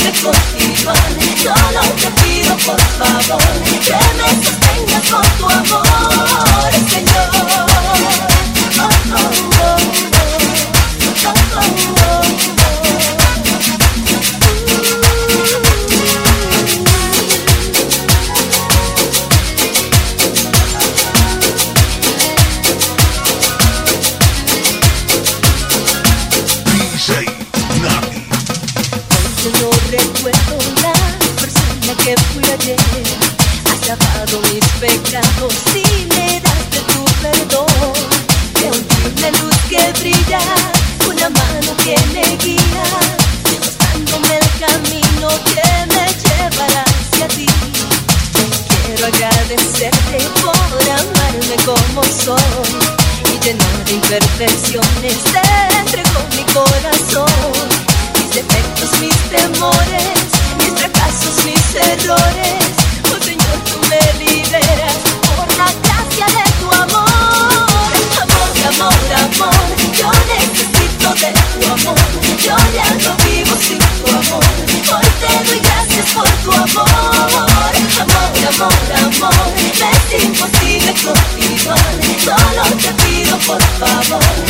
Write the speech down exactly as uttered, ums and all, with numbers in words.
imposible continuar. Solo te pido por favor que me sostengas con tu amor, Señor. Oh, oh, oh, oh, oh, oh, oh, oh. No recuerdo la persona que fui ayer. Has lavado mis pecados y me das de tu perdón. Veo una luz que brilla, una mano que me guía, mostrándome el camino que me llevará hacia ti. Quiero agradecerte por amarme como soy y llenar de imperfecciones te entrego mi corazón. Mis defectos, mis temores, mis fracasos, mis errores. Oh Señor, tú me liberas por la gracia de tu amor. Amor, amor, amor, yo necesito de tu amor. Yo ya no vivo sin tu amor. Hoy te doy gracias por tu amor. Amor, amor, amor, me es imposible continuar. Solo te pido por favor